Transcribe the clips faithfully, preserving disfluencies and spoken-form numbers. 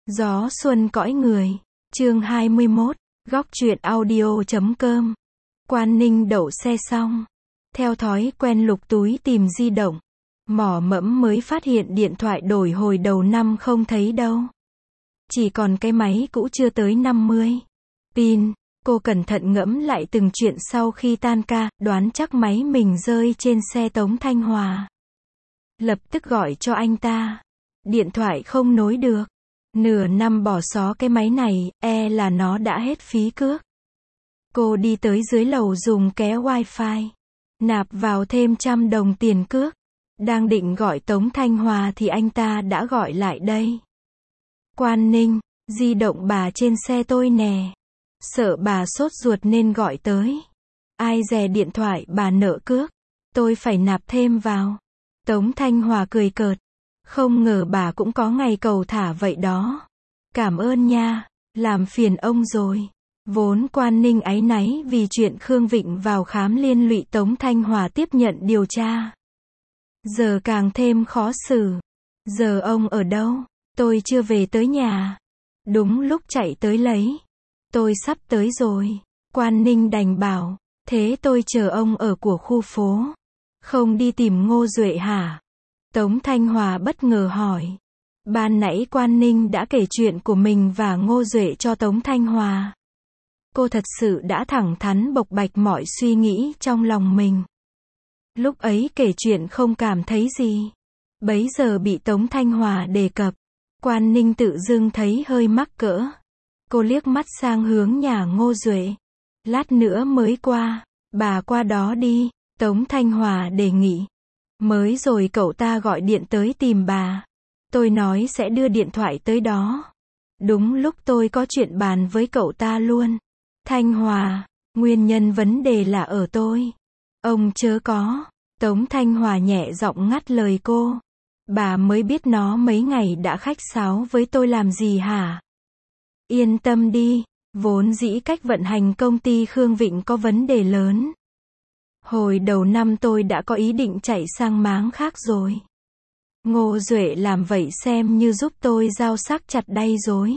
Gió xuân cõi người. Chương hai mươi mốt. Góc truyện audio chấm com. Quan Ninh đậu xe xong. Theo thói quen lục túi tìm di động. Mỏ mẫm mới phát hiện điện thoại đổi hồi đầu năm không thấy đâu. Chỉ còn cái máy cũ chưa tới năm mươi. Pin. Cô cẩn thận ngẫm lại từng chuyện sau khi tan ca, đoán chắc máy mình rơi trên xe Tống Thanh Hòa. Lập tức gọi cho anh ta. Điện thoại không nối được. Nửa năm bỏ xó cái máy này, e là nó đã hết phí cước. Cô đi tới dưới lầu dùng ké wifi. Nạp vào thêm trăm đồng tiền cước. Đang định gọi Tống Thanh Hòa thì anh ta đã gọi lại đây. Quan Ninh, di động bà trên xe tôi nè. Sợ bà sốt ruột nên gọi tới. Ai dè điện thoại bà nợ cước. Tôi phải nạp thêm vào. Tống Thanh Hòa cười cợt. Không ngờ bà cũng có ngày cầu thả vậy đó. Cảm ơn nha, làm phiền ông rồi. Vốn Quan Ninh áy náy vì chuyện Khương Vịnh vào khám liên lụy Tống Thanh Hòa tiếp nhận điều tra. Giờ càng thêm khó xử. Giờ ông ở đâu? Tôi chưa về tới nhà. Đúng lúc chạy tới lấy. Tôi sắp tới rồi. Quan Ninh đành bảo, thế tôi chờ ông ở của khu phố. Không đi tìm Ngô Duệ hả? Tống Thanh Hòa bất ngờ hỏi. Ban nãy Quan Ninh đã kể chuyện của mình và Ngô Duệ cho Tống Thanh Hòa. Cô thật sự đã thẳng thắn bộc bạch mọi suy nghĩ trong lòng mình. Lúc ấy kể chuyện không cảm thấy gì. Bấy giờ bị Tống Thanh Hòa đề cập. Quan Ninh tự dưng thấy hơi mắc cỡ. Cô liếc mắt sang hướng nhà Ngô Duệ. Lát nữa mới qua. Bà qua đó đi. Tống Thanh Hòa đề nghị. Mới rồi cậu ta gọi điện tới tìm bà. Tôi nói sẽ đưa điện thoại tới đó. Đúng lúc tôi có chuyện bàn với cậu ta luôn. Thanh Hòa, nguyên nhân vấn đề là ở tôi. Ông chớ có. Tống Thanh Hòa nhẹ giọng ngắt lời cô. Bà mới biết nó mấy ngày đã khách sáo với tôi làm gì hả? Yên tâm đi, vốn dĩ cách vận hành công ty Khương Vịnh có vấn đề lớn. Hồi đầu năm tôi đã có ý định chạy sang máng khác rồi. Ngô Duệ làm vậy xem như giúp tôi dao sắc chặt đay rối.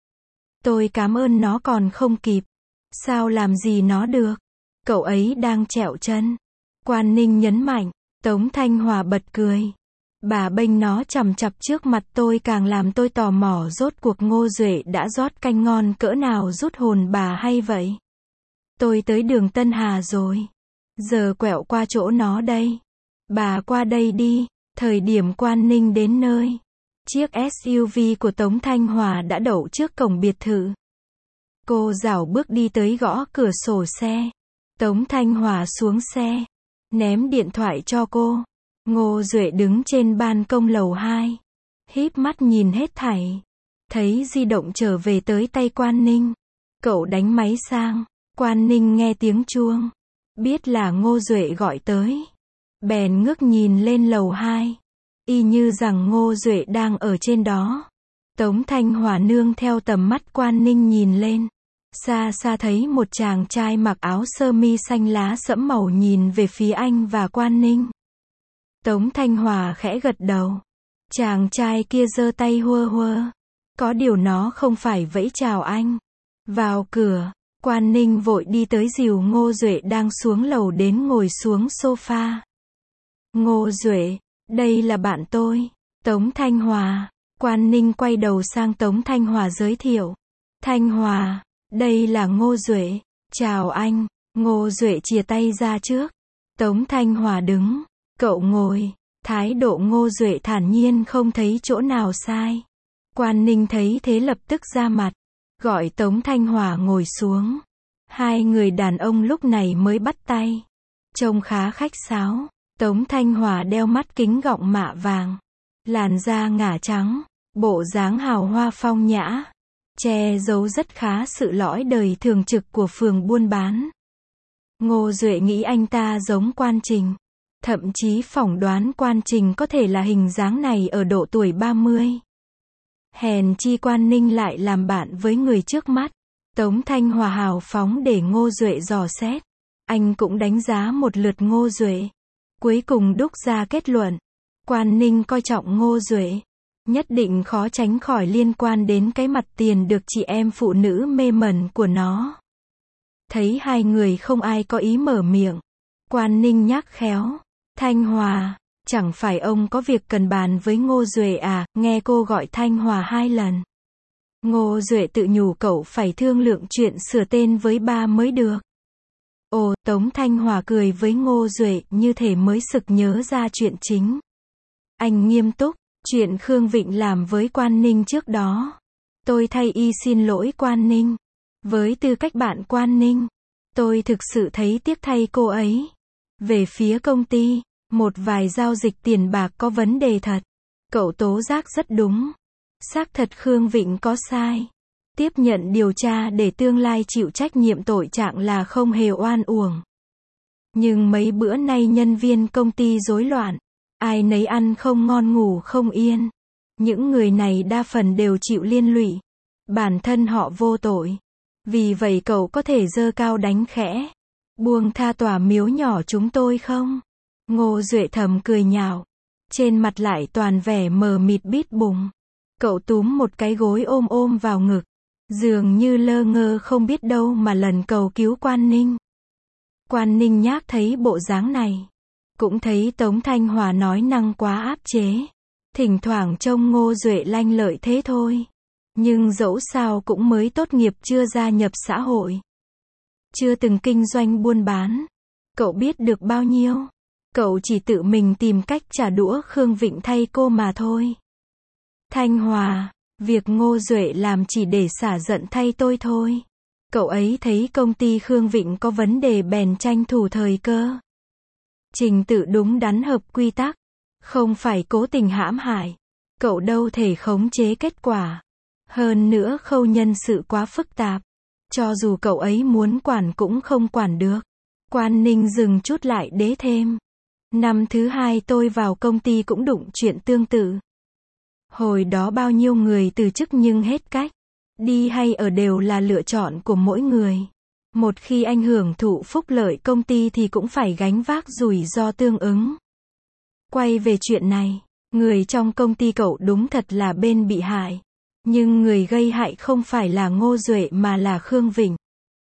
Tôi cảm ơn nó còn không kịp. Sao làm gì nó được? Cậu ấy đang trẹo chân. Quan Ninh nhấn mạnh. Tống Thanh Hòa bật cười. Bà bênh nó chằm chặp trước mặt tôi càng làm tôi tò mò rốt cuộc Ngô Duệ đã rót canh ngon cỡ nào rút hồn bà hay vậy. Tôi tới đường Tân Hà rồi. Giờ quẹo qua chỗ nó đây. Bà qua đây đi. Thời điểm Quan Ninh đến nơi. Chiếc ét u vê của Tống Thanh Hòa đã đậu trước cổng biệt thự. Cô rảo bước đi tới gõ cửa sổ xe. Tống Thanh Hòa xuống xe. Ném điện thoại cho cô. Ngô Duệ đứng trên ban công lầu hai. Híp mắt nhìn hết thảy. Thấy di động trở về tới tay Quan Ninh. Cậu đánh máy sang. Quan Ninh nghe tiếng chuông. Biết là Ngô Duệ gọi tới. Bèn ngước nhìn lên lầu hai. Y như rằng Ngô Duệ đang ở trên đó. Tống Thanh Hòa nương theo tầm mắt Quan Ninh nhìn lên. Xa xa thấy một chàng trai mặc áo sơ mi xanh lá sẫm màu nhìn về phía anh và Quan Ninh. Tống Thanh Hòa khẽ gật đầu. Chàng trai kia giơ tay hua hua. Có điều nó không phải vẫy chào anh. Vào cửa, Quan Ninh vội đi tới dìu Ngô Duệ đang xuống lầu đến ngồi xuống sofa. Ngô Duệ, đây là bạn tôi, Tống Thanh Hòa. Quan Ninh quay đầu sang Tống Thanh Hòa giới thiệu. Thanh Hòa, đây là Ngô Duệ. Chào anh. Ngô Duệ chìa tay ra trước. Tống Thanh Hòa đứng. Cậu ngồi. Thái độ Ngô Duệ thản nhiên không thấy chỗ nào sai. Quan Ninh thấy thế lập tức ra mặt. Gọi Tống Thanh Hòa ngồi xuống. Hai người đàn ông lúc này mới bắt tay. Trông khá khách sáo. Tống Thanh Hòa đeo mắt kính gọng mạ vàng. Làn da ngả trắng. Bộ dáng hào hoa phong nhã. Che giấu rất khá sự lõi đời thường trực của phường buôn bán. Ngô Duệ nghĩ anh ta giống Quan Trình. Thậm chí phỏng đoán Quan Trình có thể là hình dáng này ở độ tuổi ba mươi. Hèn chi Quan Ninh lại làm bạn với người trước mắt. Tống Thanh Hòa hào phóng để Ngô Duệ dò xét. Anh cũng đánh giá một lượt Ngô Duệ. Cuối cùng đúc ra kết luận. Quan Ninh coi trọng Ngô Duệ. Nhất định khó tránh khỏi liên quan đến cái mặt tiền được chị em phụ nữ mê mẩn của nó. Thấy hai người không ai có ý mở miệng, Quan Ninh nhắc khéo, Thanh Hòa, chẳng phải ông có việc cần bàn với Ngô Duệ à, nghe cô gọi Thanh Hòa hai lần. Ngô Duệ tự nhủ cậu phải thương lượng chuyện sửa tên với ba mới được. Ồ, Tống Thanh Hòa cười với Ngô Duệ, như thể mới sực nhớ ra chuyện chính. Anh nghiêm túc, chuyện Khương Vịnh làm với Quan Ninh trước đó. Tôi thay y xin lỗi Quan Ninh. Với tư cách bạn Quan Ninh, tôi thực sự thấy tiếc thay cô ấy. Về phía công ty, một vài giao dịch tiền bạc có vấn đề thật. Cậu tố giác rất đúng. Xác thật Khương Vịnh có sai. Tiếp nhận điều tra để tương lai chịu trách nhiệm tội trạng là không hề oan uổng. Nhưng mấy bữa nay nhân viên công ty rối loạn. Ai nấy ăn không ngon ngủ không yên. Những người này đa phần đều chịu liên lụy. Bản thân họ vô tội. Vì vậy cậu có thể giơ cao đánh khẽ. Buông tha tòa miếu nhỏ chúng tôi không? Ngô Duệ thầm cười nhạo. Trên mặt lại toàn vẻ mờ mịt bít bùng. Cậu túm một cái gối ôm ôm vào ngực. Dường như lơ ngơ không biết đâu mà lần cầu cứu Quan Ninh. Quan Ninh nhác thấy bộ dáng này. Cũng thấy Tống Thanh Hòa nói năng quá áp chế. Thỉnh thoảng trông Ngô Duệ lanh lợi thế thôi. Nhưng dẫu sao cũng mới tốt nghiệp chưa gia nhập xã hội. Chưa từng kinh doanh buôn bán. Cậu biết được bao nhiêu. Cậu chỉ tự mình tìm cách trả đũa Khương Vịnh thay cô mà thôi. Thanh Hòa, việc Ngô Duệ làm chỉ để xả giận thay tôi thôi. Cậu ấy thấy công ty Khương Vịnh có vấn đề bèn tranh thủ thời cơ. Trình tự đúng đắn hợp quy tắc. Không phải cố tình hãm hại. Cậu đâu thể khống chế kết quả. Hơn nữa khâu nhân sự quá phức tạp. Cho dù cậu ấy muốn quản cũng không quản được. Quan Ninh dừng chút lại đế thêm. Năm thứ hai tôi vào công ty cũng đụng chuyện tương tự. Hồi đó bao nhiêu người từ chức nhưng hết cách. Đi hay ở đều là lựa chọn của mỗi người. Một khi anh hưởng thụ phúc lợi công ty thì cũng phải gánh vác rủi ro tương ứng. Quay về chuyện này, người trong công ty cậu đúng thật là bên bị hại. Nhưng người gây hại không phải là Ngô Duệ mà là Khương Vịnh.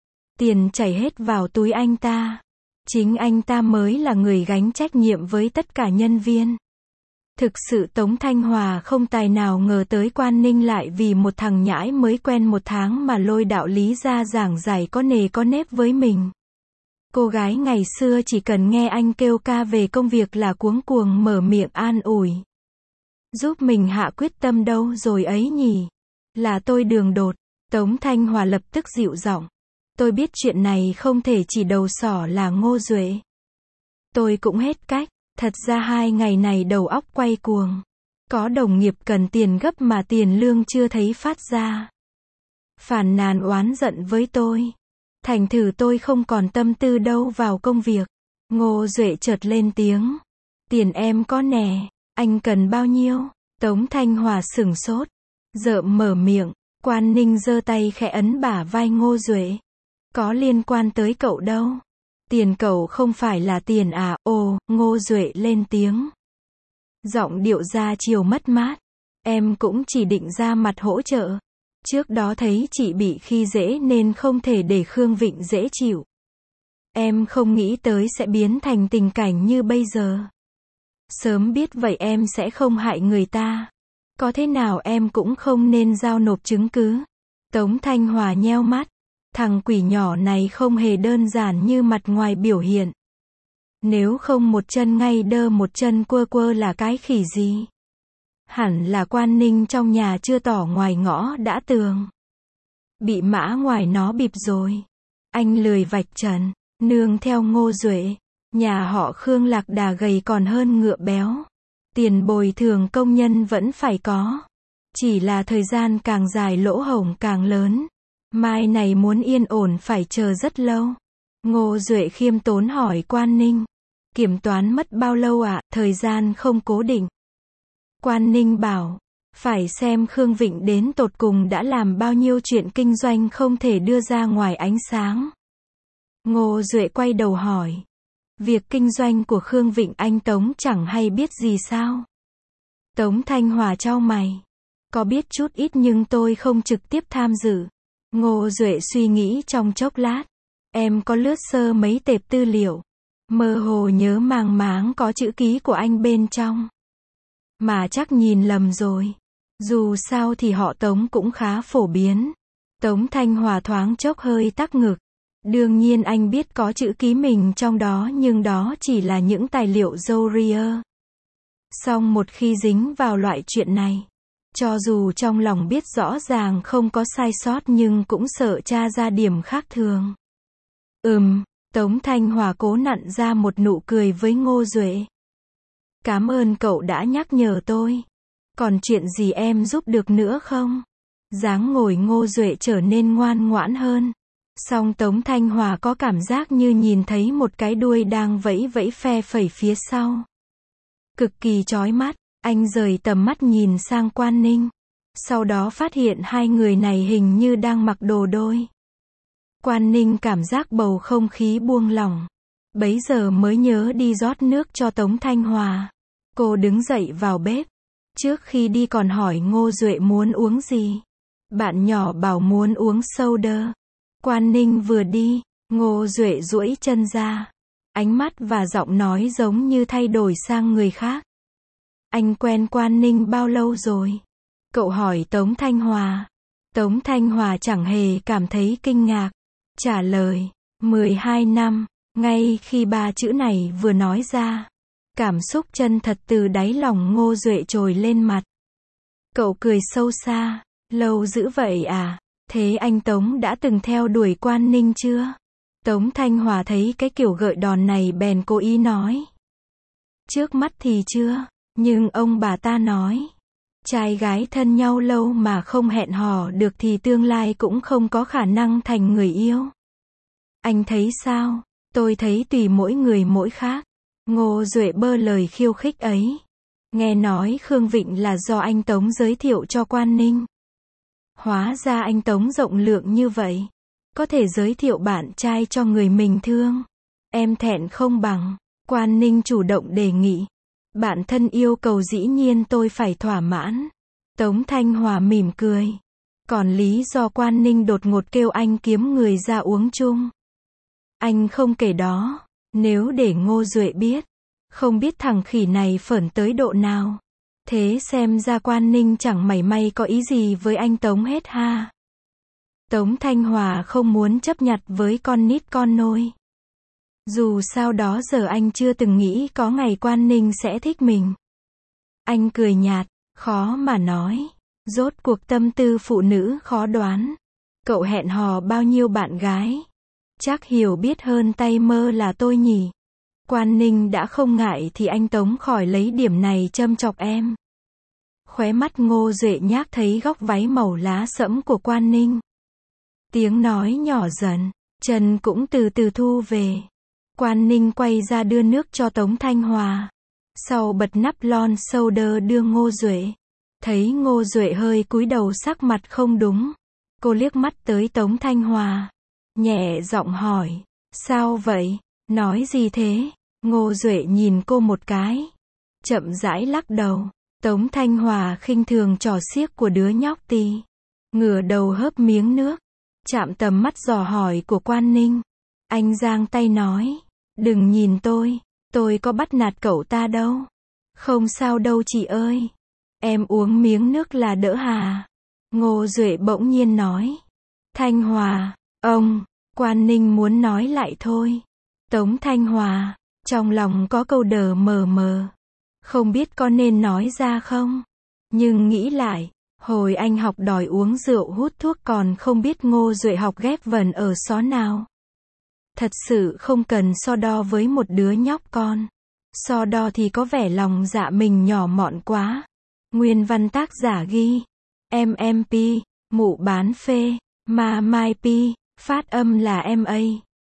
Tiền chảy hết vào túi anh ta. Chính anh ta mới là người gánh trách nhiệm với tất cả nhân viên. Thực sự Tống Thanh Hòa không tài nào ngờ tới Quan Ninh lại vì một thằng nhãi mới quen một tháng mà lôi đạo lý ra giảng giải có nề có nếp với mình. Cô gái ngày xưa chỉ cần nghe anh kêu ca về công việc là cuống cuồng mở miệng an ủi. Giúp mình hạ quyết tâm đâu rồi ấy nhỉ? Là tôi đường đột. Tống Thanh Hòa lập tức dịu giọng. Tôi biết chuyện này không thể chỉ đầu sỏ là Ngô Duệ. Tôi cũng hết cách. Thật ra hai ngày này đầu óc quay cuồng. Có đồng nghiệp cần tiền gấp mà tiền lương chưa thấy phát ra. Phàn nàn oán giận với tôi. Thành thử tôi không còn tâm tư đâu vào công việc. Ngô Duệ chợt lên tiếng. Tiền em có nè. Anh cần bao nhiêu? Tống Thanh Hòa sửng sốt. Rợm mở miệng. Quan Ninh giơ tay khẽ ấn bả vai Ngô Duệ. Có liên quan tới cậu đâu. Tiền cậu không phải là tiền à? Ồ, Ngô Duệ lên tiếng. Giọng điệu ra chiều mất mát. Em cũng chỉ định ra mặt hỗ trợ. Trước đó thấy chị bị khi dễ nên không thể để Khương Vịnh dễ chịu. Em không nghĩ tới sẽ biến thành tình cảnh như bây giờ. Sớm biết vậy em sẽ không hại người ta. Có thế nào em cũng không nên giao nộp chứng cứ. Tống Thanh Hòa nheo mắt. Thằng quỷ nhỏ này không hề đơn giản như mặt ngoài biểu hiện. Nếu không một chân ngay đơ một chân quơ quơ là cái khỉ gì? Hẳn là Quan Ninh trong nhà chưa tỏ ngoài ngõ đã tường. Bị mã ngoài nó bịp rồi. Anh lười vạch trần, nương theo Ngô Duệ. Nhà họ Khương lạc đà gầy còn hơn ngựa béo. Tiền bồi thường công nhân vẫn phải có. Chỉ là thời gian càng dài lỗ hổng càng lớn. Mai này muốn yên ổn phải chờ rất lâu. Ngô Duệ khiêm tốn hỏi Quan Ninh. Kiểm toán mất bao lâu ạ? À? Thời gian không cố định. Quan Ninh bảo. Phải xem Khương Vịnh đến tột cùng đã làm bao nhiêu chuyện kinh doanh không thể đưa ra ngoài ánh sáng. Ngô Duệ quay đầu hỏi. Việc kinh doanh của Khương Vịnh anh Tống chẳng hay biết gì sao? Tống Thanh Hòa chau mày. Có biết chút ít nhưng tôi không trực tiếp tham dự. Ngô Duệ suy nghĩ trong chốc lát. Em có lướt sơ mấy tệp tư liệu. Mơ hồ nhớ màng máng có chữ ký của anh bên trong. Mà chắc nhìn lầm rồi. Dù sao thì họ Tống cũng khá phổ biến. Tống Thanh Hòa thoáng chốc hơi tắc ngực. Đương nhiên anh biết có chữ ký mình trong đó nhưng đó chỉ là những tài liệu râu ria. Song một khi dính vào loại chuyện này, cho dù trong lòng biết rõ ràng không có sai sót nhưng cũng sợ tra ra điểm khác thường. Ừm, Tống Thanh Hòa cố nặn ra một nụ cười với Ngô Duệ. Cảm ơn cậu đã nhắc nhở tôi. Còn chuyện gì em giúp được nữa không? Dáng ngồi Ngô Duệ trở nên ngoan ngoãn hơn. Song Tống Thanh Hòa có cảm giác như nhìn thấy một cái đuôi đang vẫy vẫy phe phẩy phía sau. Cực kỳ chói mắt, anh rời tầm mắt nhìn sang Quan Ninh. Sau đó phát hiện hai người này hình như đang mặc đồ đôi. Quan Ninh cảm giác bầu không khí buông lỏng. Bấy giờ mới nhớ đi rót nước cho Tống Thanh Hòa. Cô đứng dậy vào bếp. Trước khi đi còn hỏi Ngô Duệ muốn uống gì. Bạn nhỏ bảo muốn uống soda. Quan Ninh vừa đi, Ngô Duệ duỗi chân ra. Ánh mắt và giọng nói giống như thay đổi sang người khác. Anh quen Quan Ninh bao lâu rồi? Cậu hỏi Tống Thanh Hòa. Tống Thanh Hòa chẳng hề cảm thấy kinh ngạc. Trả lời, mười hai năm, ngay khi ba chữ này vừa nói ra. Cảm xúc chân thật từ đáy lòng Ngô Duệ trồi lên mặt. Cậu cười sâu xa, lâu dữ vậy à? Thế anh Tống đã từng theo đuổi Quan Ninh chưa? Tống Thanh Hòa thấy cái kiểu gợi đòn này bèn cố ý nói. Trước mắt thì chưa, nhưng ông bà ta nói. Trai gái thân nhau lâu mà không hẹn hò được thì tương lai cũng không có khả năng thành người yêu. Anh thấy sao? Tôi thấy tùy mỗi người mỗi khác. Ngô Duệ bơ lời khiêu khích ấy. Nghe nói Khương Vịnh là do anh Tống giới thiệu cho Quan Ninh. Hóa ra anh Tống rộng lượng như vậy. Có thể giới thiệu bạn trai cho người mình thương. Em thẹn không bằng. Quan Ninh chủ động đề nghị. Bạn thân yêu cầu dĩ nhiên tôi phải thỏa mãn. Tống Thanh Hòa mỉm cười. Còn lý do Quan Ninh đột ngột kêu anh kiếm người ra uống chung. Anh không kể đó. Nếu để Ngô Duệ biết. Không biết thằng khỉ này phởn tới độ nào. Thế xem ra Quan Ninh chẳng mảy may có ý gì với anh Tống hết ha. Tống Thanh Hòa không muốn chấp nhặt với con nít con nôi. Dù sao đó giờ anh chưa từng nghĩ có ngày Quan Ninh sẽ thích mình. Anh cười nhạt, khó mà nói. Rốt cuộc tâm tư phụ nữ khó đoán. Cậu hẹn hò bao nhiêu bạn gái? Chắc hiểu biết hơn tay mơ là tôi nhỉ. Quan Ninh đã không ngại thì anh Tống khỏi lấy điểm này châm chọc em. Khóe mắt Ngô Duệ nhác thấy góc váy màu lá sẫm của Quan Ninh. Tiếng nói nhỏ dần, chân cũng từ từ thu về. Quan Ninh quay ra đưa nước cho Tống Thanh Hòa. Sau bật nắp lon soda đưa Ngô Duệ. Thấy Ngô Duệ hơi cúi đầu sắc mặt không đúng. Cô liếc mắt tới Tống Thanh Hòa. Nhẹ giọng hỏi. Sao vậy? Nói gì thế? Ngô Duệ nhìn cô một cái. Chậm rãi lắc đầu. Tống Thanh Hòa khinh thường trò xiếc của đứa nhóc tì. Ngửa đầu hớp miếng nước. Chạm tầm mắt dò hỏi của Quan Ninh. Anh giang tay nói. Đừng nhìn tôi. Tôi có bắt nạt cậu ta đâu. Không sao đâu chị ơi. Em uống miếng nước là đỡ hà. Ngô Duệ bỗng nhiên nói. Thanh Hòa, ông. Quan Ninh muốn nói lại thôi. Tống Thanh Hòa, trong lòng có câu đờ mờ mờ. Không biết có nên nói ra không? Nhưng nghĩ lại, hồi anh học đòi uống rượu hút thuốc còn không biết Ngô Duệ học ghép vần ở xó nào. Thật sự không cần so đo với một đứa nhóc con. So đo thì có vẻ lòng dạ mình nhỏ mọn quá. Nguyên văn tác giả ghi. em em pê, mụ bán phê, ma mai pi, phát âm là em a.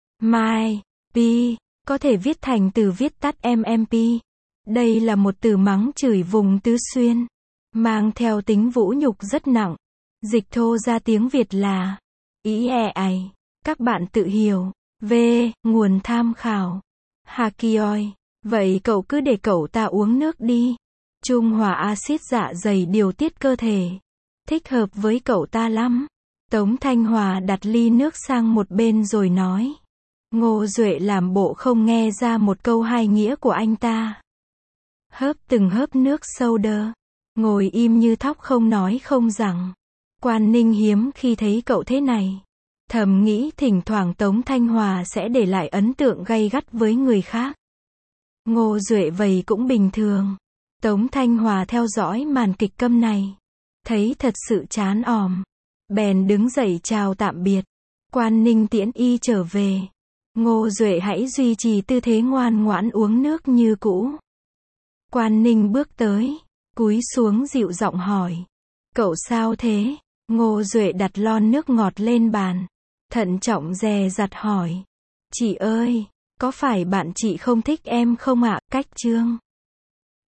Mai, pi, có thể viết thành từ viết tắt em em pê. Đây là một từ mắng chửi vùng Tứ Xuyên. Mang theo tính vũ nhục rất nặng. Dịch thô ra tiếng Việt là ý e ải. Các bạn tự hiểu. V. Nguồn tham khảo. Hakioi. Vậy cậu cứ để cậu ta uống nước đi. Trung hòa axit dạ dày điều tiết cơ thể. Thích hợp với cậu ta lắm. Tống Thanh Hòa đặt ly nước sang một bên rồi nói. Ngô Duệ làm bộ không nghe ra một câu hai nghĩa của anh ta. Hớp từng hớp nước sâu đơ. Ngồi im như thóc không nói không rằng. Quan Ninh hiếm khi thấy cậu thế này. Thầm nghĩ thỉnh thoảng Tống Thanh Hòa sẽ để lại ấn tượng gay gắt với người khác. Ngô Duệ vậy cũng bình thường. Tống Thanh Hòa theo dõi màn kịch câm này. Thấy thật sự chán òm. Bèn đứng dậy chào tạm biệt. Quan Ninh tiễn y trở về. Ngô Duệ hãy duy trì tư thế ngoan ngoãn uống nước như cũ. Quan Ninh bước tới, cúi xuống dịu giọng hỏi. Cậu sao thế? Ngô Duệ đặt lon nước ngọt lên bàn. Thận trọng dè dặt hỏi. Chị ơi, có phải bạn chị không thích em không ạ? Cách Trương.